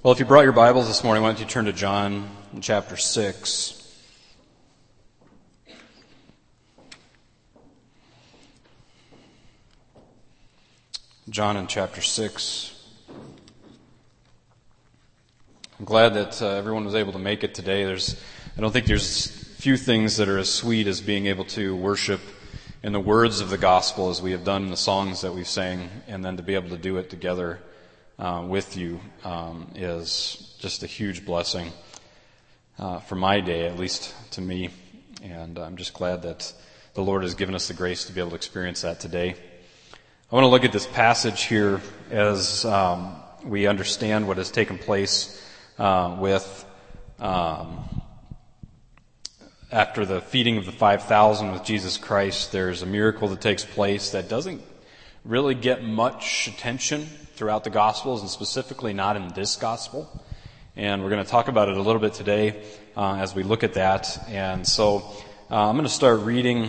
Well, if you brought your Bibles this morning, why don't you turn to John in chapter 6. John in chapter 6. I'm glad that everyone was able to make it today. I don't think there's few things that are as sweet as being able to worship in the words of the gospel as we have done in the songs that we've sang, and then to be able to do it together with you is just a huge blessing for my day, at least to me. And I'm just glad that the Lord has given us the grace to be able to experience that today. I want to look at this passage here as we understand what has taken place after the feeding of the 5,000 with Jesus Christ. There's a miracle that takes place that doesn't really get much attention throughout the Gospels, and specifically not in this Gospel. And we're going to talk about it a little bit today as we look at that. And so I'm going to start reading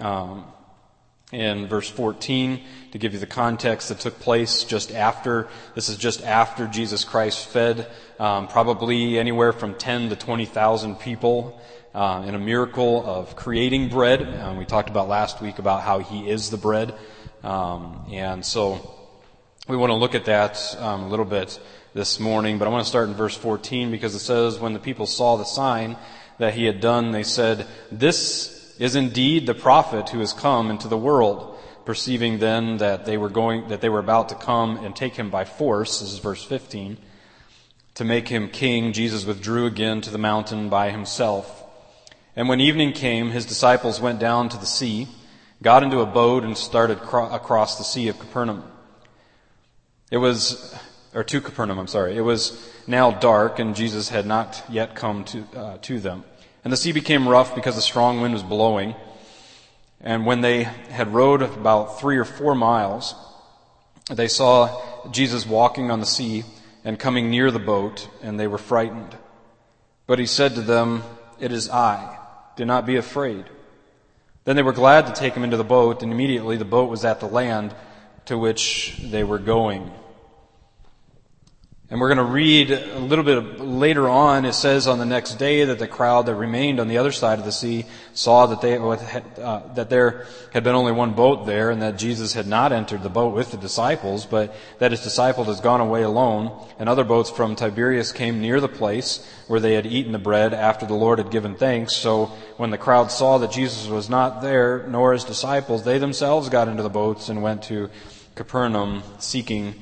in verse 14 to give you the context that took place just after. This is just after Jesus Christ fed probably anywhere from 10 to 20,000 people in a miracle of creating bread. We talked about last week about how He is the bread. And so we want to look at that a little bit this morning, but I want to start in verse 14 because it says, "When the people saw the sign that He had done, they said, 'This is indeed the prophet who has come into the world.' Perceiving then that they were about to come and take Him by force," this is verse 15, "to make Him king, Jesus withdrew again to the mountain by Himself. And when evening came, His disciples went down to the sea, got into a boat, and started across the sea of Capernaum. It was now dark, and Jesus had not yet come to them. And the sea became rough because a strong wind was blowing. And when they had rowed about 3 or 4 miles, they saw Jesus walking on the sea and coming near the boat, and they were frightened. But He said to them, 'It is I. Do not be afraid.' Then they were glad to take Him into the boat, and immediately the boat was at the land to which they were going." And we're going to read a little bit later on. It says on the next day that the crowd that remained on the other side of the sea saw that there had been only one boat there, and that Jesus had not entered the boat with the disciples, but that His disciple had gone away alone. And other boats from Tiberias came near the place where they had eaten the bread after the Lord had given thanks. So when the crowd saw that Jesus was not there, nor His disciples, they themselves got into the boats and went to Capernaum seeking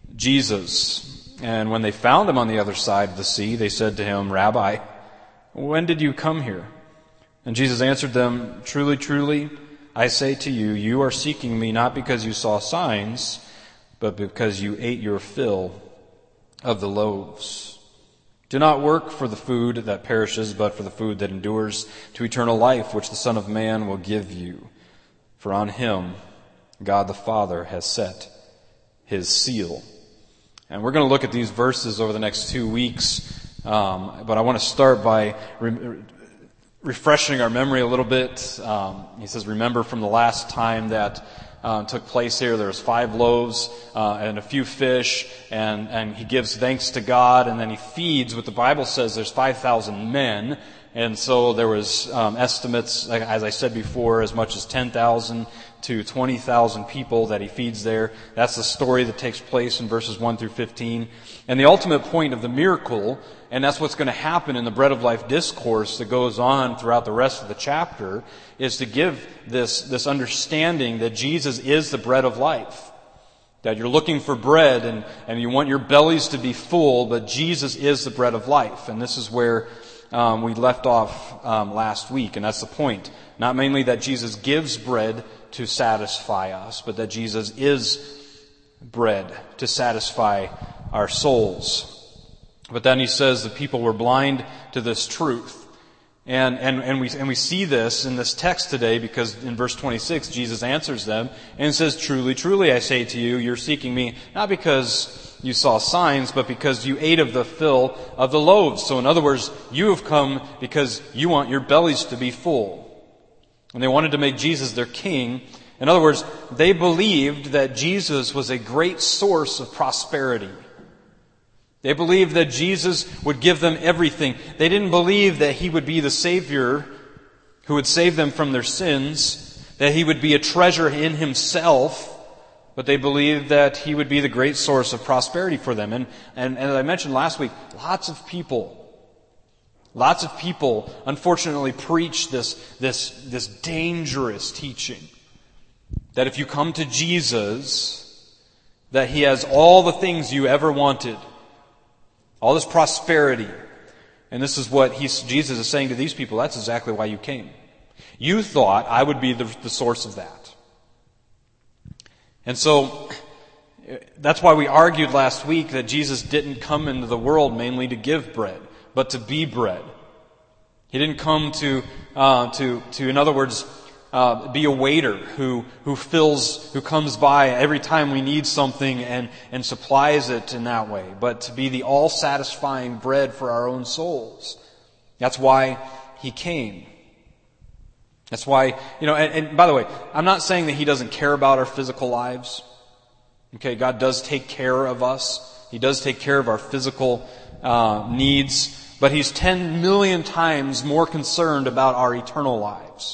Jesus. And when they found Him on the other side of the sea, they said to Him, "Rabbi, when did you come here?" And Jesus answered them, "Truly, truly, I say to you, you are seeking Me not because you saw signs, but because you ate your fill of the loaves. Do not work for the food that perishes, but for the food that endures to eternal life, which the Son of Man will give you. For on Him God the Father has set His seal." And we're going to look at these verses over the next 2 weeks, but I want to start by refreshing our memory a little bit. He says, remember from the last time that took place here, there was 5 loaves and a few fish, and He gives thanks to God, and then He feeds what the Bible says there's 5,000 men. And so there was estimates, as I said before, as much as 10,000 to 20,000 people that He feeds there. That's the story that takes place in verses 1 through 15. And the ultimate point of the miracle, and that's what's going to happen in the Bread of Life discourse that goes on throughout the rest of the chapter, is to give this understanding that Jesus is the bread of life. That you're looking for bread and you want your bellies to be full, but Jesus is the bread of life. And this is where we left off last week, and that's the point. Not mainly that Jesus gives bread to satisfy us, but that Jesus is bread to satisfy our souls. But then He says the people were blind to this truth. And we see this in this text today, because in verse 26 Jesus answers them and says, "Truly, truly, I say to you, you're seeking Me not because you saw signs, but because you ate of the fill of the loaves." So in other words, you have come because you want your bellies to be full. And they wanted to make Jesus their king. In other words, they believed that Jesus was a great source of prosperity. They believed that Jesus would give them everything. They didn't believe that He would be the Savior who would save them from their sins, that He would be a treasure in Himself, but they believed that He would be the great source of prosperity for them. And as I mentioned last week, lots of people unfortunately preach this dangerous teaching that if you come to Jesus, that He has all the things you ever wanted, all this prosperity. And this is what Jesus is saying to these people. That's exactly why you came. You thought I would be the source of that. And so, that's why we argued last week that Jesus didn't come into the world mainly to give bread, but to be bread. He didn't come to in other words, be a waiter who comes by every time we need something and supplies it in that way, but to be the all-satisfying bread for our own souls. That's why He came. That's why, and by the way, I'm not saying that He doesn't care about our physical lives. Okay, God does take care of us. He does take care of our physical needs, but He's 10 million times more concerned about our eternal lives.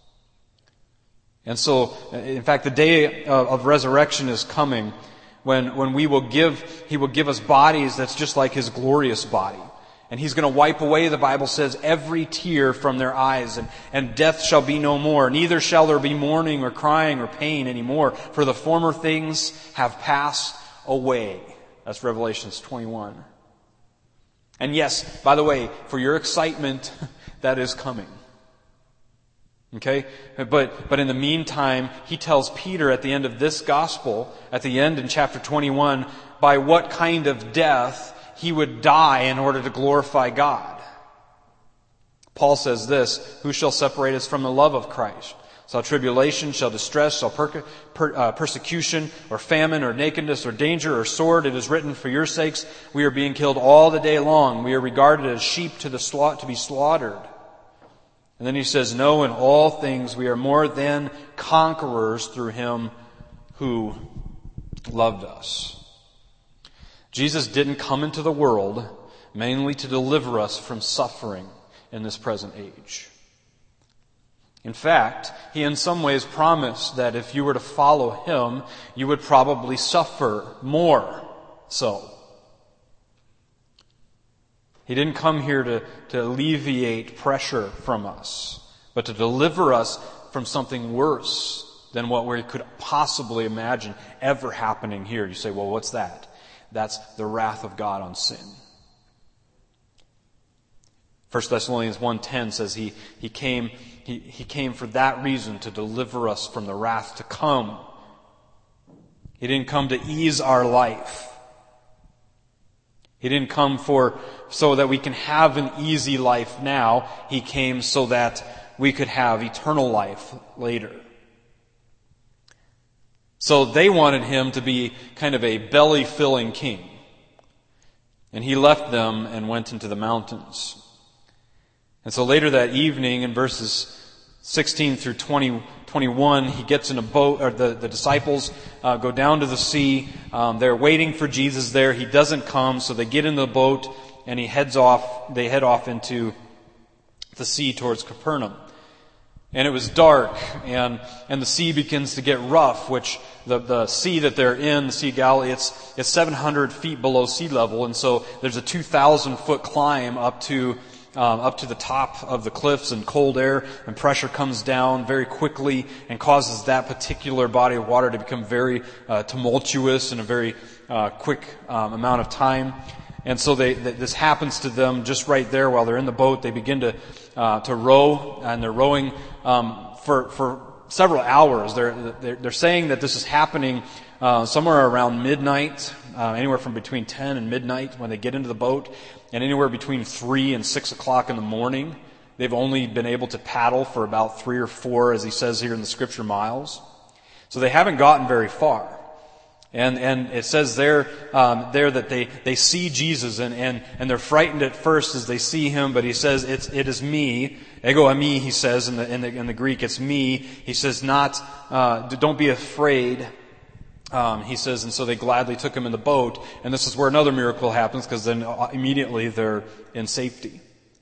And so, in fact, the day of resurrection is coming when He will give us bodies that's just like His glorious body. And He's going to wipe away, the Bible says, every tear from their eyes, and death shall be no more. Neither shall there be mourning or crying or pain anymore, for the former things have passed away. That's Revelation 21. And yes, by the way, for your excitement, that is coming. Okay? But in the meantime, He tells Peter at the end of this gospel, at the end in chapter 21, by what kind of death He would die in order to glorify God. Paul says this, "Who shall separate us from the love of Christ? Shall tribulation, shall distress, shall persecution, or famine, or nakedness, or danger, or sword? It is written, for your sakes we are being killed all the day long. We are regarded as sheep to be slaughtered." And then he says, "No, in all things we are more than conquerors through Him who loved us." Jesus didn't come into the world mainly to deliver us from suffering in this present age. In fact, He in some ways promised that if you were to follow Him, you would probably suffer more so. He didn't come here to alleviate pressure from us, but to deliver us from something worse than what we could possibly imagine ever happening here. You say, well, what's that? That's the wrath of God on sin. 1 Thessalonians 1:10 says he came for that reason, to deliver us from the wrath to come. He didn't come to ease our life. He didn't come so that we can have an easy life now. He came so that we could have eternal life later. So they wanted Him to be kind of a belly-filling king. And He left them and went into the mountains. And so later that evening, in verses 16 through 21, He gets in a boat, or the disciples go down to the sea. They're waiting for Jesus there. He doesn't come, so they get in the boat and they head off into the sea towards Capernaum. And it was dark, and the sea begins to get rough, which the sea that they're in, the Sea of Galilee, it's 700 feet below sea level, and so there's a 2,000-foot climb up to the top of the cliffs, and cold air and pressure comes down very quickly and causes that particular body of water to become very tumultuous in a very quick amount of time. And so this happens to them just right there while they're in the boat. They begin to row, and they're rowing for several hours. They're saying that this is happening somewhere around midnight, anywhere from between 10 and midnight when they get into the boat, and anywhere between 3 and 6 o'clock in the morning. They've only been able to paddle for about 3 or 4, as he says here in the Scripture, miles. So they haven't gotten very far. And it says there that they see Jesus, and they're frightened at first as they see Him, but He says, it is me. Ego eimi, He says in the Greek, it's me. He says, don't be afraid. He says, and so they gladly took him in the boat. And this is where another miracle happens, because then immediately they're in safety.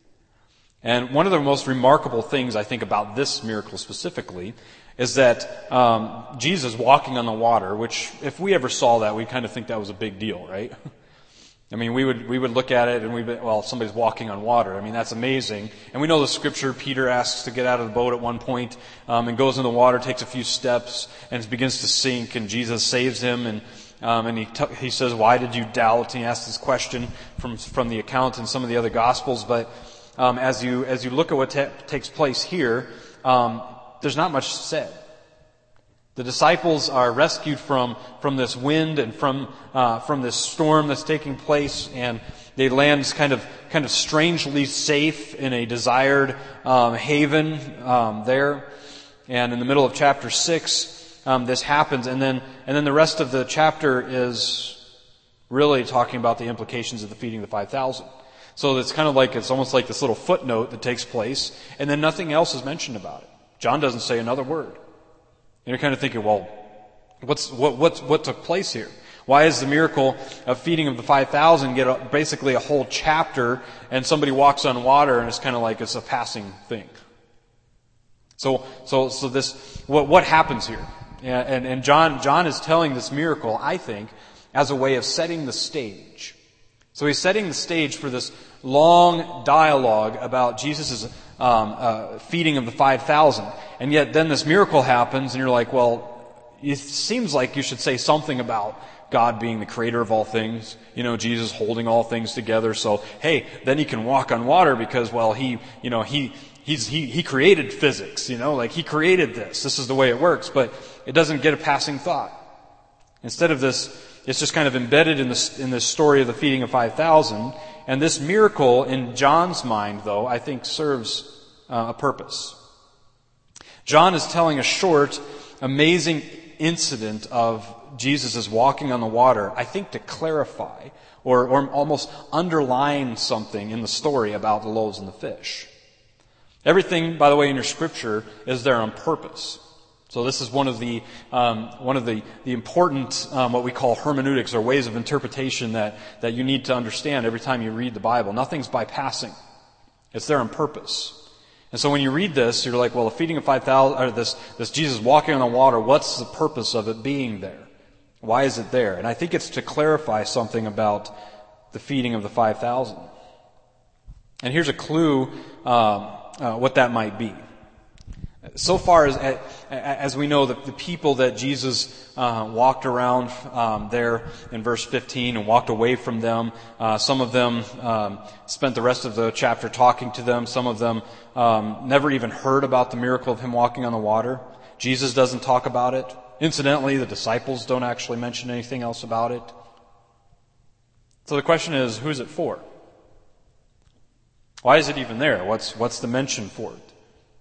And one of the most remarkable things I think about this miracle specifically is that Jesus walking on the water, which if we ever saw that, we'd kind of think that was a big deal, right? I mean, we would look at it and somebody's walking on water. I mean, that's amazing. And we know the scripture, Peter asks to get out of the boat at one point, and goes in the water, takes a few steps, and begins to sink, and Jesus saves him, and he says, "Why did you doubt?" And he asks this question from the account in some of the other gospels. But as you look at what takes place here, there's not much said. The disciples are rescued from this wind and from this storm that's taking place, and they land kind of strangely safe in a desired haven there. And in the middle of chapter 6, this happens, and then the rest of the chapter is really talking about the implications of the feeding of the 5,000. So it's almost like this little footnote that takes place, and then nothing else is mentioned about it. John doesn't say another word. And you're kind of thinking, well, what took place here? Why is the miracle of feeding of the 5,000 get basically a whole chapter, and somebody walks on water, and it's kind of like it's a passing thing? So this, what happens here? And John is telling this miracle, I think, as a way of setting the stage. So he's setting the stage for this long dialogue about Jesus' feeding of the 5,000. And yet then this miracle happens, and you're like, well, it seems like you should say something about God being the creator of all things, Jesus holding all things together. So, hey, then he can walk on water because, well, he created physics, he created this. This is the way it works, but it doesn't get a passing thought. Instead of this, it's just kind of embedded in this story of the feeding of 5,000. And this miracle, in John's mind, though, I think serves a purpose. John is telling a short, amazing incident of Jesus' walking on the water, I think to clarify or almost underline something in the story about the loaves and the fish. Everything, by the way, in your scripture is there on purpose. So this is one of the important what we call hermeneutics, or ways of interpretation that you need to understand every time you read the Bible. Nothing's by passing; it's there on purpose. And so when you read this, you're like, well, the feeding of 5,000, or this Jesus walking on the water, what's the purpose of it being there? Why is it there? And I think it's to clarify something about the feeding of the 5,000. And here's a clue what that might be. So far as we know, the people that Jesus walked around there in verse 15 and walked away from them, some of them spent the rest of the chapter talking to them. Some of them never even heard about the miracle of him walking on the water. Jesus doesn't talk about it. Incidentally, the disciples don't actually mention anything else about it. So the question is, who's it for? Why is it even there? What's the mention for it?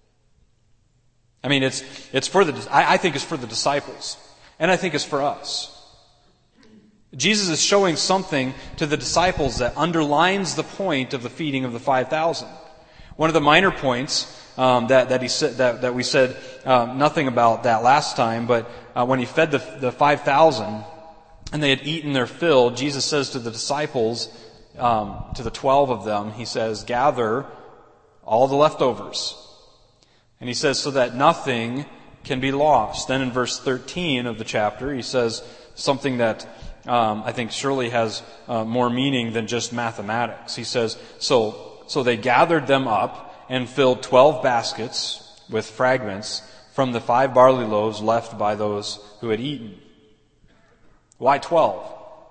I mean, I think it's for the disciples, and I think it's for us. Jesus is showing something to the disciples that underlines the point of the feeding of the 5,000. One of the minor points that he said that we said nothing about that last time, but when he fed the 5,000 and they had eaten their fill, Jesus says to the disciples, to the 12 of them, he says, "Gather all the leftovers." And he says, so that nothing can be lost. Then in verse 13 of the chapter, he says something that I think surely has more meaning than just mathematics. He says, so they gathered them up and filled 12 baskets with fragments from the 5 barley loaves left by those who had eaten. Why 12?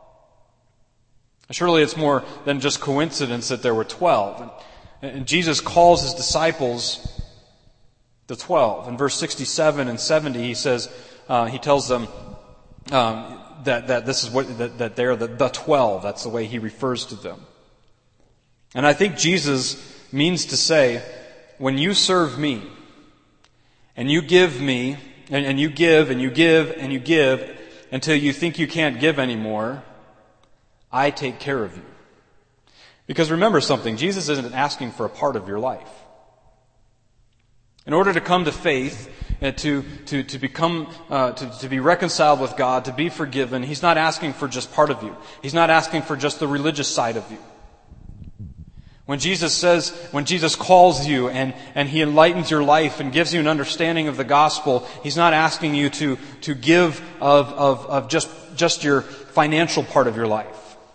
Surely it's more than just coincidence that there were 12. And Jesus calls his disciples the 12. In verse 67 and 70, he says, he tells them that this is that they're the 12. That's the way he refers to them. And I think Jesus means to say, when you serve me, and you give me, and you give, and you give, and you give, until you think you can't give anymore, I take care of you. Because remember something, Jesus isn't asking for a part of your life. In order to come to faith, to become, to be reconciled with God, to be forgiven. He's not asking for just part of you. He's not asking for just the religious side of you. When Jesus calls you and He enlightens your life and gives you an understanding of the gospel, He's not asking you to give of just your financial part of your life.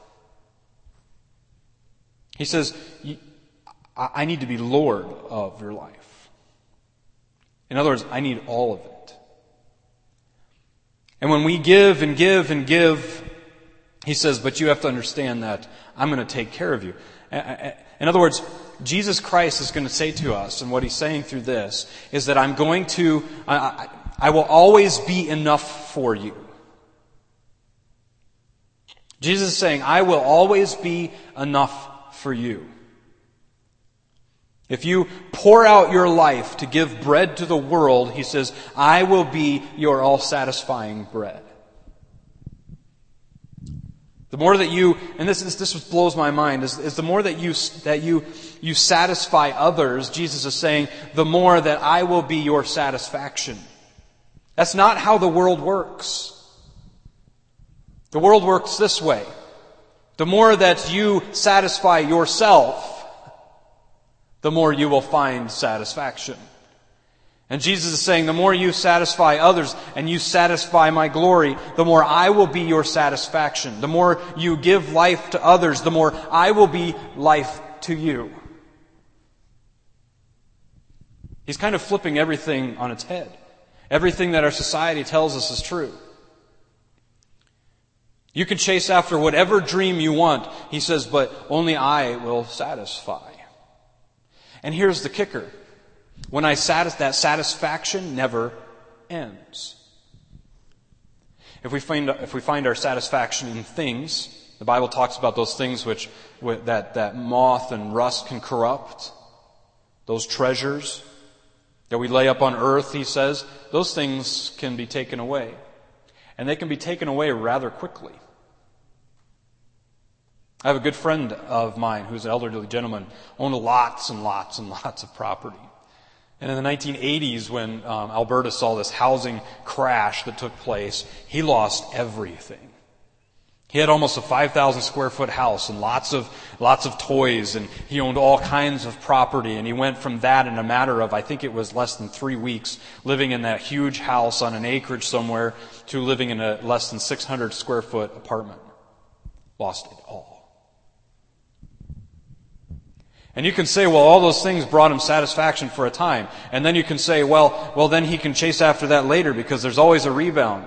He says, I need to be Lord of your life. In other words, I need all of it. And when we give and give and give, He says, but you have to understand that I'm going to take care of you. In other words, Jesus Christ is going to say to us, and what He's saying through this, is that I will always be enough for you. Jesus is saying, I will always be enough for you. If you pour out your life to give bread to the world, He says, I will be your all-satisfying bread. The more that you, and this blows my mind, is the more that you satisfy others, Jesus is saying, the more that I will be your satisfaction. That's not how the world works. The world works this way. The more that you satisfy yourself, the more you will find satisfaction. And Jesus is saying, the more you satisfy others and you satisfy my glory, the more I will be your satisfaction. The more you give life to others, the more I will be life to you. He's kind of flipping everything on its head. Everything that our society tells us is true. You can chase after whatever dream you want, He says, but only I will satisfy. And here's the kicker. That satisfaction never ends. If we find our satisfaction in things, the Bible talks about those things that moth and rust can corrupt. Those treasures that we lay up on earth, He says, those things can be taken away. And they can be taken away rather quickly. I have a good friend of mine who's an elderly gentleman, owned lots and lots and lots of property. And in the 1980s, when Alberta saw this housing crash that took place, he lost everything. He had almost a 5,000 square foot house and lots of toys, and he owned all kinds of property. And he went from that in a matter of, I think it was less than 3 weeks, living in that huge house on an acreage somewhere, to living in a less than 600 square foot apartment. Lost it all. And you can say, well, all those things brought him satisfaction for a time. And then you can say, well, then he can chase after that later because there's always a rebound.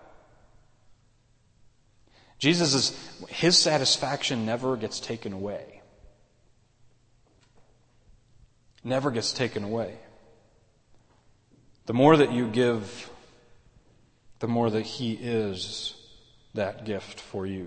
His satisfaction never gets taken away. Never gets taken away. The more that you give, the more that He is that gift for you.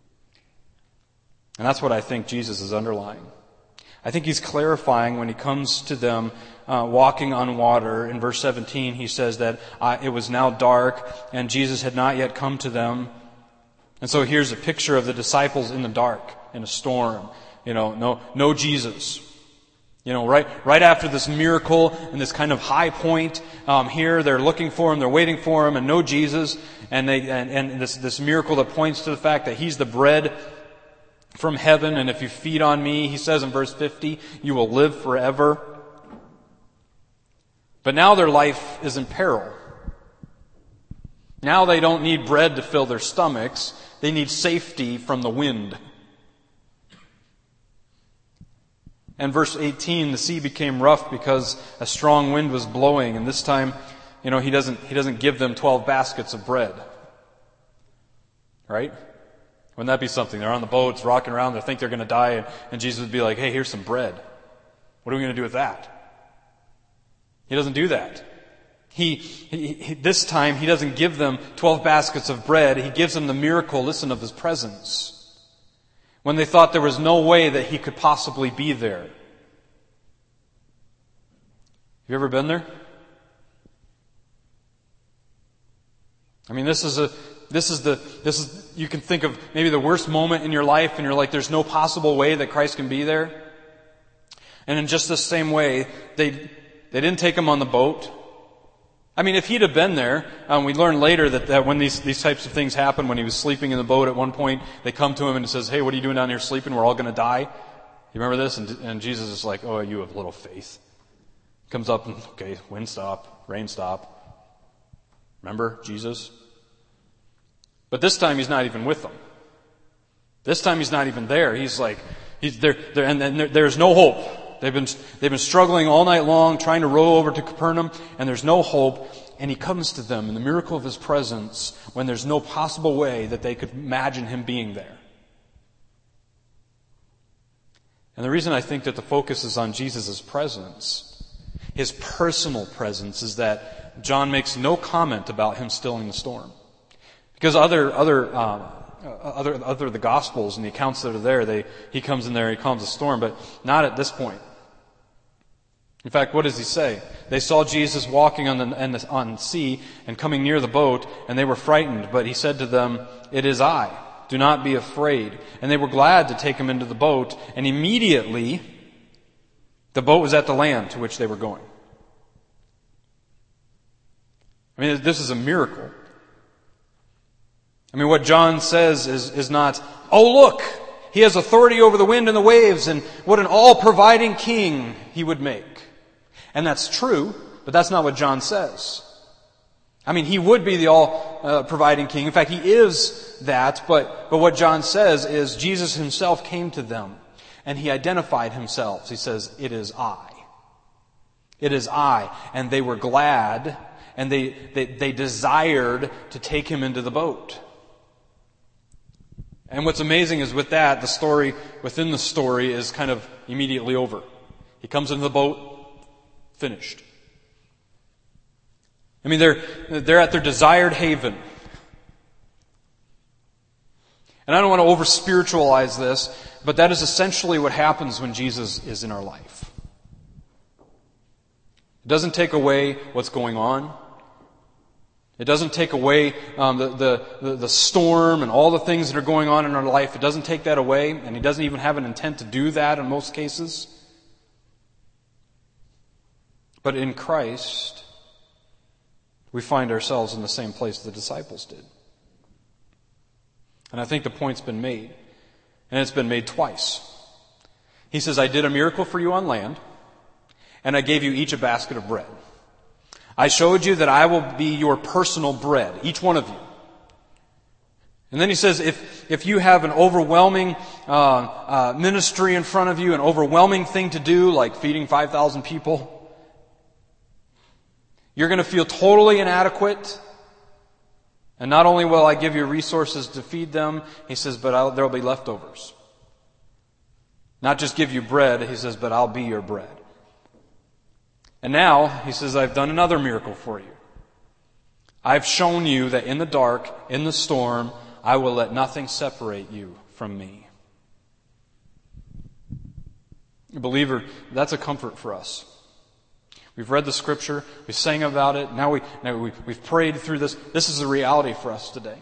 And that's what I think Jesus is underlying. I think He's clarifying when He comes to them walking on water. In verse 17, He says that it was now dark and Jesus had not yet come to them. And so here's a picture of the disciples in the dark, in a storm. No Jesus. Right after this miracle and this kind of high point here, they're looking for Him, they're waiting for Him, and no Jesus. And this miracle that points to the fact that He's the bread from heaven, and if you feed on me, He says in verse 50, you will live forever. But now their life is in peril. Now they don't need bread to fill their stomachs. They need safety from the wind. And verse 18, the sea became rough because a strong wind was blowing, and this time, He doesn't give them 12 baskets of bread. Right? Wouldn't that be something? They're on the boats, rocking around, they think they're going to die, and Jesus would be like, hey, here's some bread. What are we going to do with that? He doesn't do that. This time, He doesn't give them 12 baskets of bread. He gives them the miracle, listen, of His presence. When they thought there was no way that He could possibly be there. Have you ever been there? I mean, you can think of maybe the worst moment in your life and you're like, there's no possible way that Christ can be there. And in just the same way, they didn't take Him on the boat. I mean, if he'd have been there, we learn later that when these types of things happen, when he was sleeping in the boat at one point, they come to him and he says, "Hey, what are you doing down here sleeping? We're all going to die." You remember this? And Jesus is like, "Oh, you have little faith." Comes up and, okay, wind stop, rain stop. Remember Jesus? But this time he's not even with them. This time he's not even there. He's like, he's there, and there's no hope. They've been struggling all night long, trying to row over to Capernaum, and there's no hope. And he comes to them in the miracle of his presence when there's no possible way that they could imagine him being there. And the reason I think that the focus is on Jesus' presence, his personal presence, is that John makes no comment about him stilling the storm. Because other the Gospels and the accounts that are there, he comes in there, he calms the storm, but not at this point. In fact, what does he say? They saw Jesus walking on the sea and coming near the boat, and they were frightened. But he said to them, "It is I. Do not be afraid." And they were glad to take him into the boat, and immediately the boat was at the land to which they were going. I mean, this is a miracle. I mean, what John says is not, "Oh, look, he has authority over the wind and the waves, and what an all-providing king he would make." And that's true, but that's not what John says. I mean, he would be the all-providing king. In fact, he is that, but what John says is Jesus himself came to them, and he identified himself. He says, "It is I. It is I." And they were glad, and they desired to take him into the boat. And what's amazing is with that, the story within the story is kind of immediately over. He comes into the boat, finished. I mean, they're at their desired haven. And I don't want to over-spiritualize this, but that is essentially what happens when Jesus is in our life. It doesn't take away what's going on. It doesn't take away the storm and all the things that are going on in our life. It doesn't take that away, and he doesn't even have an intent to do that in most cases. But in Christ, we find ourselves in the same place the disciples did. And I think the point's been made, and it's been made twice. He says, "I did a miracle for you on land, and I gave you each a basket of bread. I showed you that I will be your personal bread, each one of you." And then he says, if you have an overwhelming ministry in front of you, an overwhelming thing to do, like feeding 5,000 people, you're going to feel totally inadequate. And not only will I give you resources to feed them, he says, but there will be leftovers. Not just give you bread, he says, but I'll be your bread. And now, he says, I've done another miracle for you. I've shown you that in the dark, in the storm, I will let nothing separate you from me. Believer, that's a comfort for us. We've read the Scripture, we sang about it, now we've prayed through this. This is a reality for us today.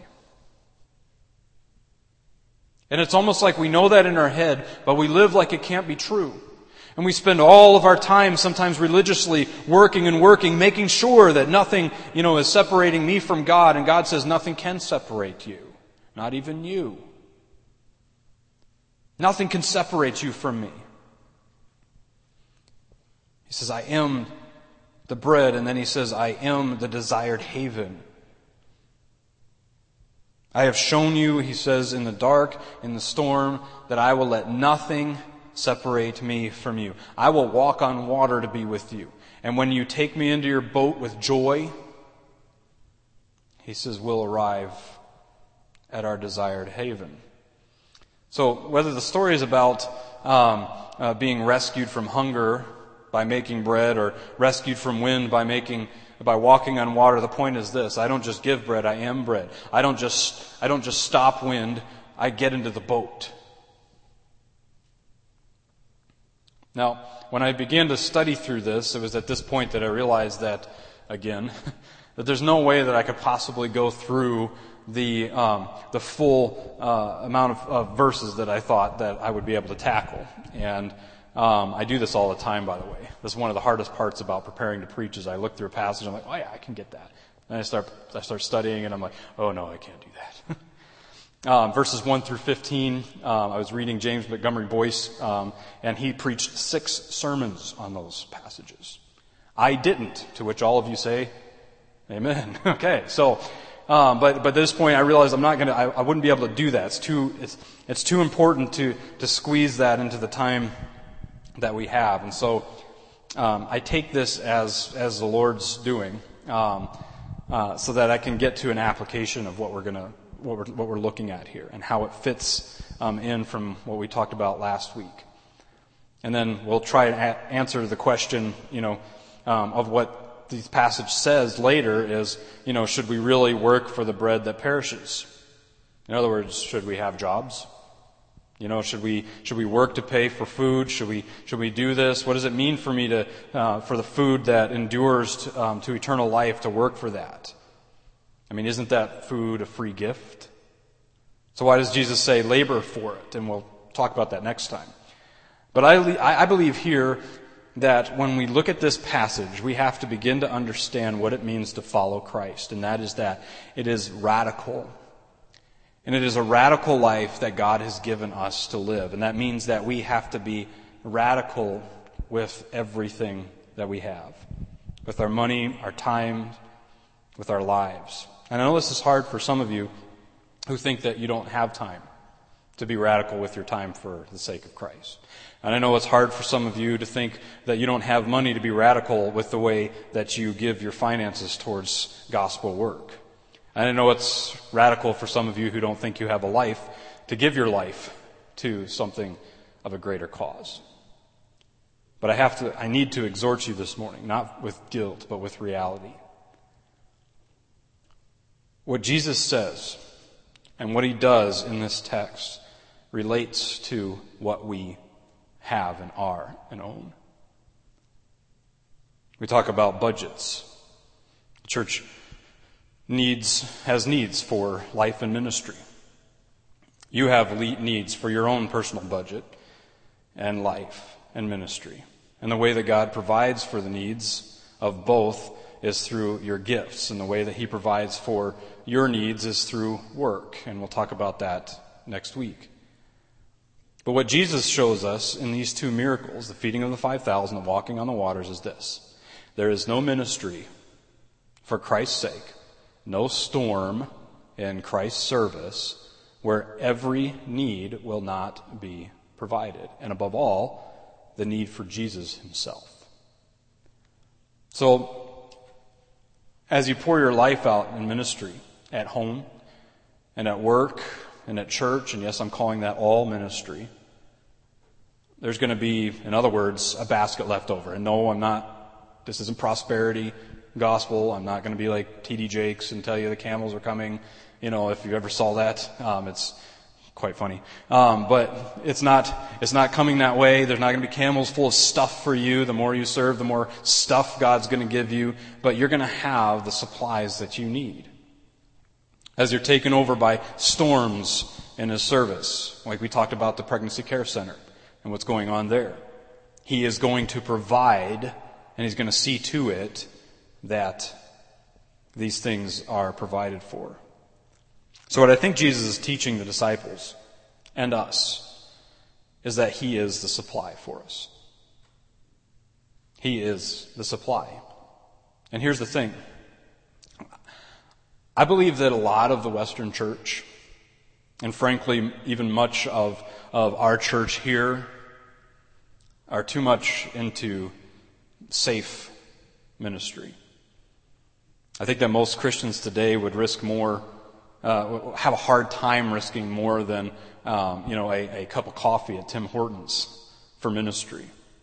And it's almost like we know that in our head, but we live like it can't be true. And we spend all of our time, sometimes religiously, working, making sure that nothing, is separating me from God. And God says nothing can separate you. Not even you. Nothing can separate you from me. He says, I am the bread, and then he says, I am the desired haven. I have shown you, he says, in the dark, in the storm, that I will let nothing separate me from you. I will walk on water to be with you. And when you take me into your boat with joy, he says, we'll arrive at our desired haven. So whether the story is about being rescued from hunger by making bread, or rescued from wind by walking on water, the point is this: I don't just give bread, I am bread. I don't just stop wind, I get into the boat. Now, when I began to study through this, it was at this point that I realized that, again, that there's no way that I could possibly go through the full amount of verses that I thought that I would be able to tackle. And I do this all the time, by the way. This is one of the hardest parts about preparing to preach is I look through a passage and I'm like, oh yeah, I can get that. And I start studying and I'm like, oh no, I can't do that. Verses 1 through 15, I was reading James Montgomery Boyce, and he preached 6 sermons on those passages. I didn't, to which all of you say, amen. Okay, so, but at this point I realized I wouldn't be able to do that. It's too important to squeeze that into the time that we have. And so, I take this as the Lord's doing, so that I can get to an application of what we're looking at here and how it fits in from what we talked about last week. And then we'll try and answer the question, of what the passage says later is, should we really work for the bread that perishes? In other words, should we have jobs? Should we work to pay for food? Should we do this? What does it mean for me for the food that endures to eternal life to work for that? I mean, isn't that food a free gift? So why does Jesus say labor for it? And we'll talk about that next time. But I believe here that when we look at this passage, we have to begin to understand what it means to follow Christ. And that is that it is radical. And it is a radical life that God has given us to live. And that means that we have to be radical with everything that we have. With our money, our time, with our lives. And I know this is hard for some of you who think that you don't have time to be radical with your time for the sake of Christ. And I know it's hard for some of you to think that you don't have money to be radical with the way that you give your finances towards gospel work. And I know it's radical for some of you who don't think you have a life to give your life to something of a greater cause. But I need to exhort you this morning, not with guilt, but with reality. What Jesus says and what he does in this text relates to what we have and are and own. We talk about budgets. The church has needs for life and ministry. You have needs for your own personal budget and life and ministry. And the way that God provides for the needs of both is through your gifts. And the way that he provides for your needs is through work. And we'll talk about that next week. But what Jesus shows us in these 2 miracles, the feeding of the 5,000 and the walking on the waters, is this. There is no ministry for Christ's sake, no storm in Christ's service where every need will not be provided. And above all, the need for Jesus himself. So, as you pour your life out in ministry, at home and at work and at church, and yes, I'm calling that all ministry, there's going to be, in other words, a basket left over. And no, this isn't prosperity gospel. I'm not going to be like T.D. Jakes and tell you the camels are coming. If you ever saw that, it's quite funny. But it's not coming that way. There's not going to be camels full of stuff for you. The more you serve, the more stuff God's going to give you. But you're going to have the supplies that you need. As you're taken over by storms in his service, like we talked about the Pregnancy Care Center and what's going on there. He is going to provide, and he's going to see to it that these things are provided for. So what I think Jesus is teaching the disciples and us is that he is the supply for us. He is the supply. And here's the thing. I believe that a lot of the Western church, and frankly even much of our church here, are too much into safe ministry. I think that most Christians today would risk more, have a hard time risking more than, a cup of coffee at Tim Hortons for ministry.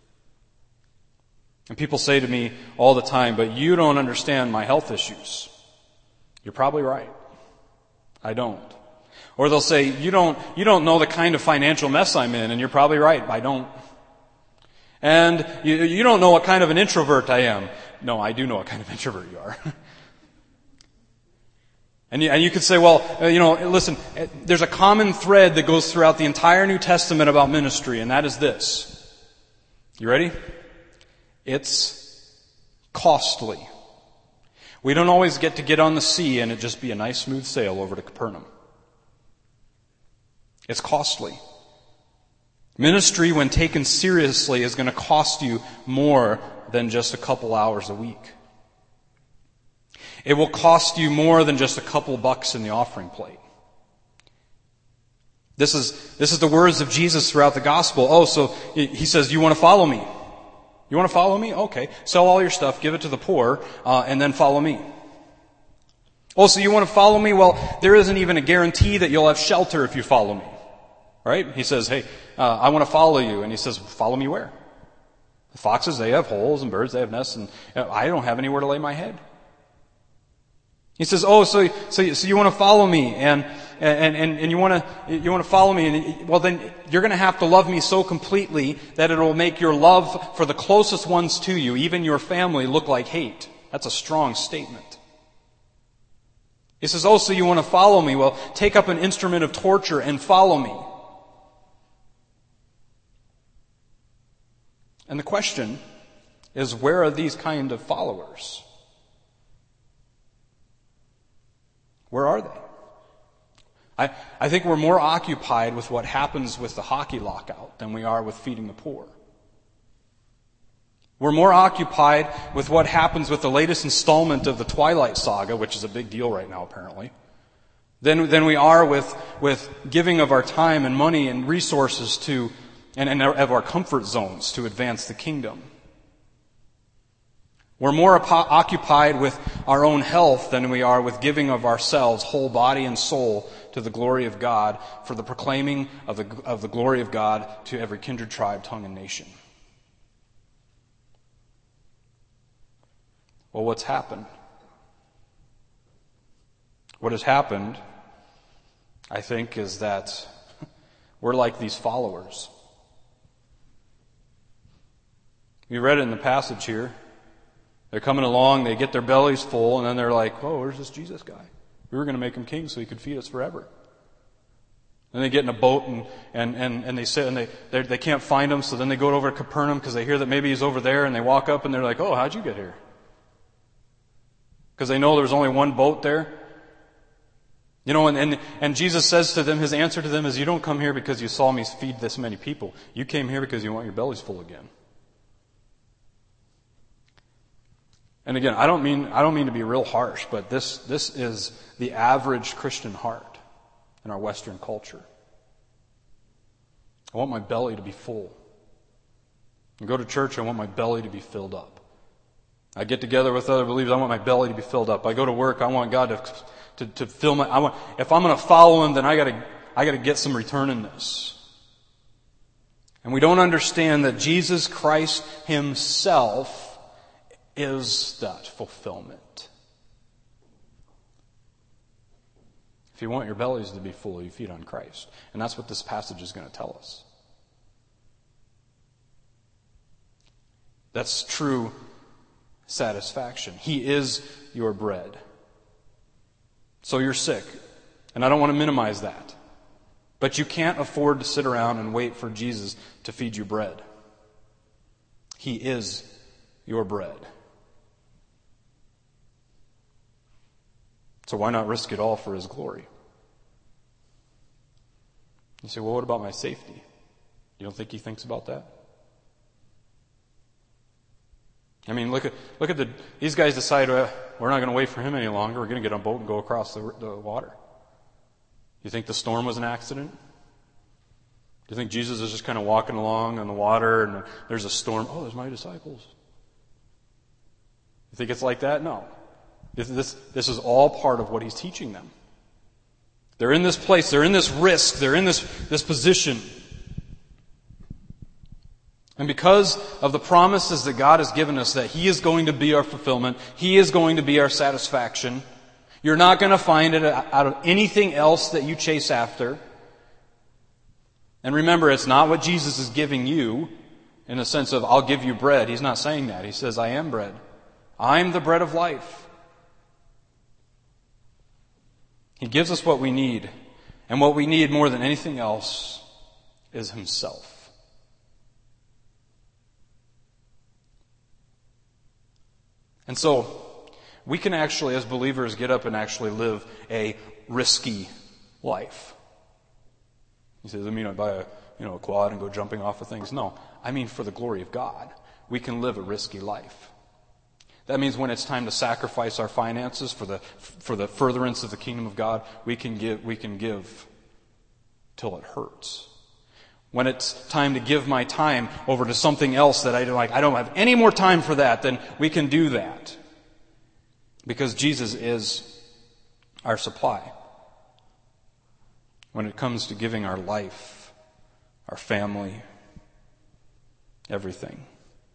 And people say to me all the time, but you don't understand my health issues. You're probably right. I don't. Or they'll say, you don't know the kind of financial mess I'm in, and you're probably right. I don't. And you don't know what kind of an introvert I am. No, I do know what kind of introvert you are. And you could say, well, listen, there's a common thread that goes throughout the entire New Testament about ministry, and that is this. You ready? It's costly. We don't always get on the sea and it just be a nice smooth sail over to Capernaum. It's costly. Ministry, when taken seriously, is going to cost you more than just a couple hours a week. It will cost you more than just a couple bucks in the offering plate. This is the words of Jesus throughout the gospel. Oh, so he says, you want to follow me? You want to follow me? Okay. Sell all your stuff, give it to the poor, and then follow me. Oh, so you want to follow me? Well, there isn't even a guarantee that you'll have shelter if you follow me. Right? He says, hey, I want to follow you. And he says, follow me where? The foxes, they have holes, and birds, they have nests, and I don't have anywhere to lay my head. He says, oh, so you want to follow me, and you want to follow me, and well, then you're going to have to love me so completely that it will make your love for the closest ones to you, even your family, look like hate. That's a strong statement. He says, oh, so you want to follow me? Well, take up an instrument of torture and follow me. And the question is, where are these kind of followers? Where are they? I think we're more occupied with what happens with the hockey lockout than we are with feeding the poor. We're more occupied with what happens with the latest installment of the Twilight Saga, which is a big deal right now apparently, than we are with giving of our time and money and resources to and of our comfort zones to advance the kingdom. We're more occupied with our own health than we are with giving of ourselves, whole body and soul, to the glory of God, for the proclaiming of the glory of God to every kindred, tribe, tongue, and nation. Well, what's happened? What has happened, I think, is that we're like these followers. We read it in the passage here. They're coming along, they get their bellies full, and then they're like, oh, where's this Jesus guy? We were going to make him king so he could feed us forever. Then they get in a boat and they sit and they can't find him, so then they go over to Capernaum because they hear that maybe he's over there, and they walk up and they're like, oh, how'd you get here? Because they know there's only one boat there. You know, and Jesus says to them, his answer to them is, you don't come here because you saw me feed this many people. You came here because you want your bellies full again. And again, I don't mean to be real harsh, but this is the average Christian heart in our Western culture. I want my belly to be full. I go to church, I want my belly to be filled up. I get together with other believers, I want my belly to be filled up. I go to work, I want God to fill my. If I'm going to follow Him, then I got to get some return in this. And we don't understand that Jesus Christ Himself is that fulfillment. If you want your bellies to be full, you feed on Christ. And that's what this passage is going to tell us. That's true satisfaction. He is your bread. So you're sick. And I don't want to minimize that. But you can't afford to sit around and wait for Jesus to feed you bread. He is your bread. So why not risk it all for His glory? You say, well, what about my safety? You don't think He thinks about that? I mean, look at these guys decide, we're not going to wait for Him any longer. We're going to get on a boat and go across the water. You think the storm was an accident? Do you think Jesus is just kind of walking along on the water and there's a storm? Oh, there's my disciples. You think it's like that? No. This is all part of what He's teaching them. They're in this place, they're in this risk, they're in this position. And because of the promises that God has given us that He is going to be our fulfillment, He is going to be our satisfaction, you're not going to find it out of anything else that you chase after. And remember, it's not what Jesus is giving you in the sense of, I'll give you bread. He's not saying that. He says, I am bread. I'm the bread of life. He gives us what we need. And what we need more than anything else is Himself. And so, we can actually, as believers, get up and actually live a risky life. He says, I mean, I buy a quad and go jumping off of things. No, I mean for the glory of God. We can live a risky life. That means when it's time to sacrifice our finances for the furtherance of the kingdom of God, we can give till it hurts. When it's time to give my time over to something else that I don't have any more time for that, then we can do that. Because Jesus is our supply. When it comes to giving our life, our family, everything.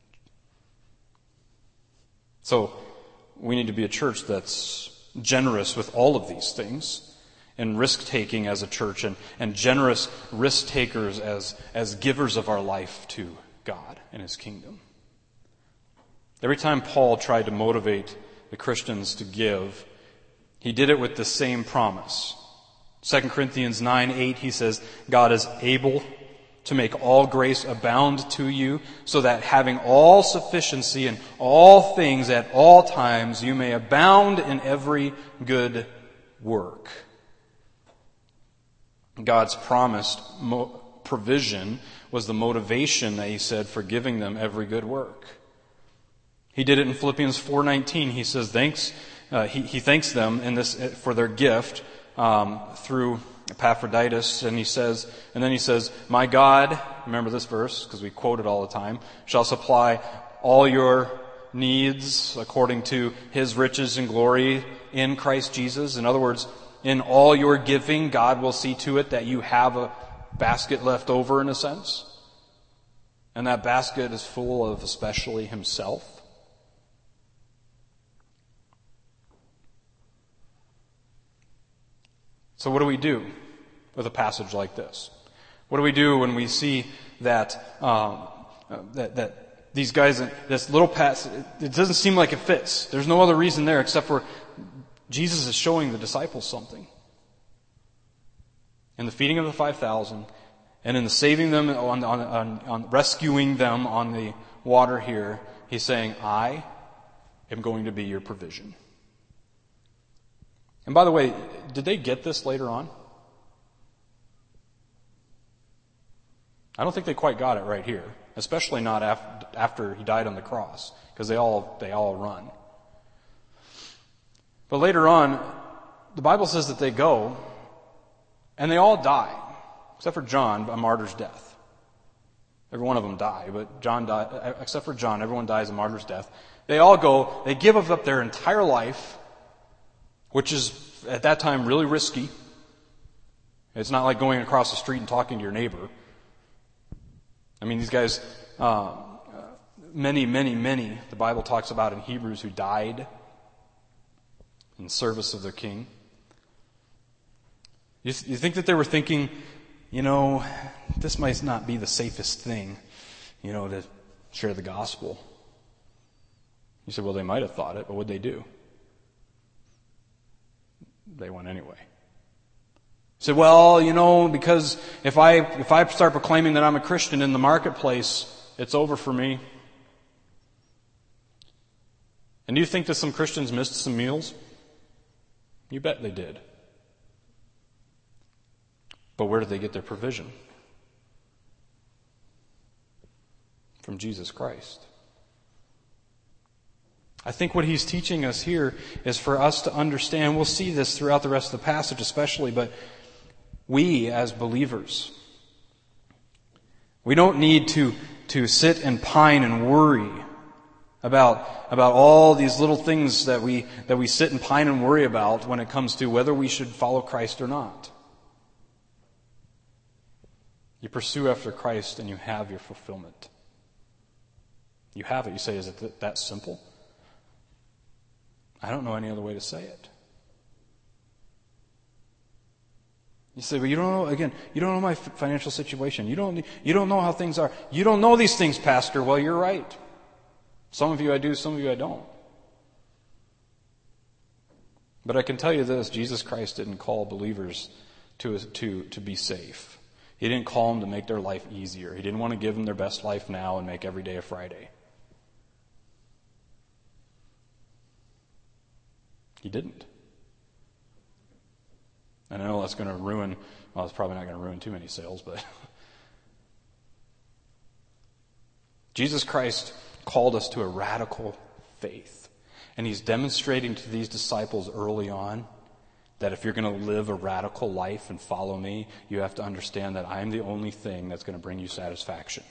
So, we need to be a church that's generous with all of these things, and risk-taking as a church, and generous risk-takers as givers of our life to God and His kingdom. Every time Paul tried to motivate the Christians to give, he did it with the same promise. 2 Corinthians 9:8, he says, God is able to make all grace abound to you, so that having all sufficiency in all things at all times, you may abound in every good work. God's promised provision was the motivation that He said for giving them every good work. He did it in Philippians 4:19. He says He thanks them in this for their gift through Epaphroditus, and then he says, my God, remember this verse because we quote it all the time, shall supply all your needs according to His riches and glory in Christ Jesus. In other words, in all your giving, God will see to it that you have a basket left over, in a sense. And that basket is full of especially Himself. So what do we do with a passage like this? What do we do when we see that that these guys, this little passage, it doesn't seem like it fits. There's no other reason there except for Jesus is showing the disciples something. In the feeding of the 5,000, and in the saving them, on rescuing them on the water here, He's saying, I am going to be your provision. And by the way, did they get this later on? I don't think they quite got it right here, especially not after He died on the cross, because they all run. But later on, the Bible says that they go, and they all die, except for John, a martyr's death. Every one of them die, but John died, except for John, everyone dies a martyr's death. They all go, they give up their entire life, which is, at that time, really risky. It's not like going across the street and talking to your neighbor. I mean, these guys, many, the Bible talks about in Hebrews, who died in service of their king. You think that they were thinking, this might not be the safest thing, to share the gospel. You said, well, they might have thought it, but what'd they do? They went anyway. You said, well, because if I start proclaiming that I'm a Christian in the marketplace, it's over for me. And do you think that some Christians missed some meals? You bet they did. But where did they get their provision? From Jesus Christ. I think what he's teaching us here is for us to understand, we'll see this throughout the rest of the passage especially, but we as believers, we don't need to sit and pine and worry about all these little things that we sit and pine and worry about when it comes to whether we should follow Christ or not. You pursue after Christ and you have your fulfillment. You have it. You say, is it that simple? I don't know any other way to say it. You say, well, you don't know my financial situation. You don't know how things are. You don't know these things, Pastor. Well, you're right. Some of you I do, some of you I don't. But I can tell you this, Jesus Christ didn't call believers to be safe. He didn't call them to make their life easier. He didn't want to give them their best life now and make every day a Friday. He didn't. And I know that's going to ruin, well, it's probably not going to ruin too many sales, but Jesus Christ called us to a radical faith. And he's demonstrating to these disciples early on that if you're going to live a radical life and follow me, you have to understand that I'm the only thing that's going to bring you satisfaction.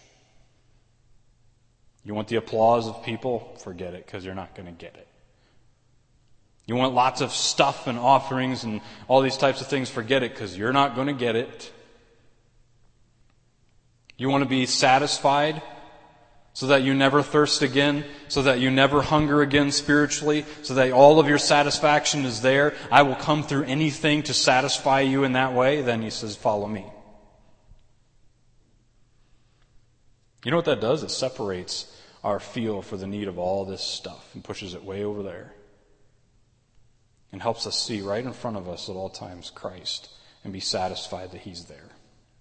You want the applause of people? Forget it, because you're not going to get it. You want lots of stuff and offerings and all these types of things? Forget it, because you're not going to get it. You want to be satisfied so that you never thirst again, so that you never hunger again spiritually, so that all of your satisfaction is there? I will come through anything to satisfy you in that way. Then he says, follow me. You know what that does? It separates our feel for the need of all this stuff and pushes it way over there. And helps us see right in front of us at all times Christ and be satisfied that he's there.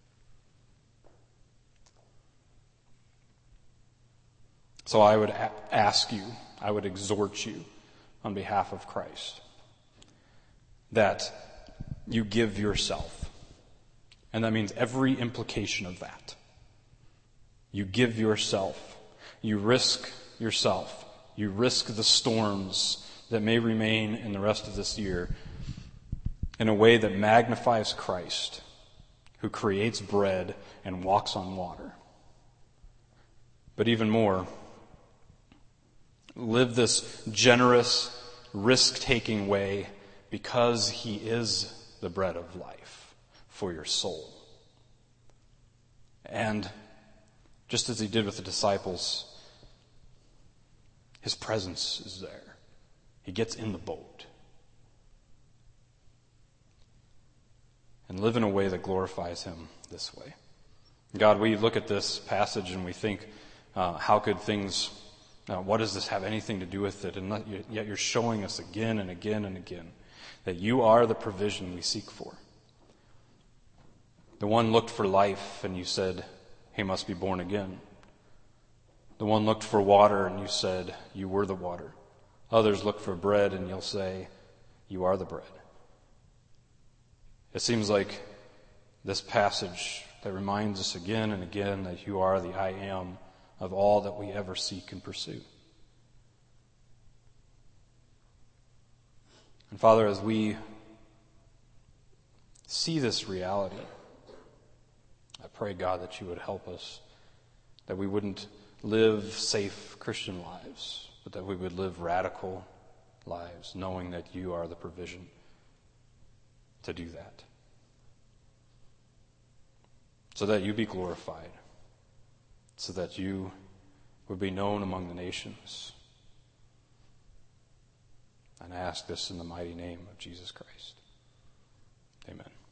So I would ask you, I would exhort you on behalf of Christ that you give yourself. And that means every implication of that. You give yourself. You risk yourself. You risk the storms that may remain in the rest of this year in a way that magnifies Christ, who creates bread and walks on water. But even more, live this generous, risk-taking way because he is the bread of life for your soul. And just as he did with the disciples, his presence is there. He gets in the boat. And live in a way that glorifies him this way. God, we look at this passage and we think, how could things, what does this have anything to do with it? And yet you're showing us again and again and again that you are the provision we seek for. The one looked for life and you said, he must be born again. The one looked for water and you said, you were the water. Others look for bread and you'll say, you are the bread. It seems like this passage that reminds us again and again that you are the I am of all that we ever seek and pursue. And Father, as we see this reality, I pray, God, that you would help us, that we wouldn't live safe Christian lives, but that we would live radical lives, knowing that you are the provision to do that. So that you be glorified, so that you would be known among the nations. And I ask this in the mighty name of Jesus Christ. Amen.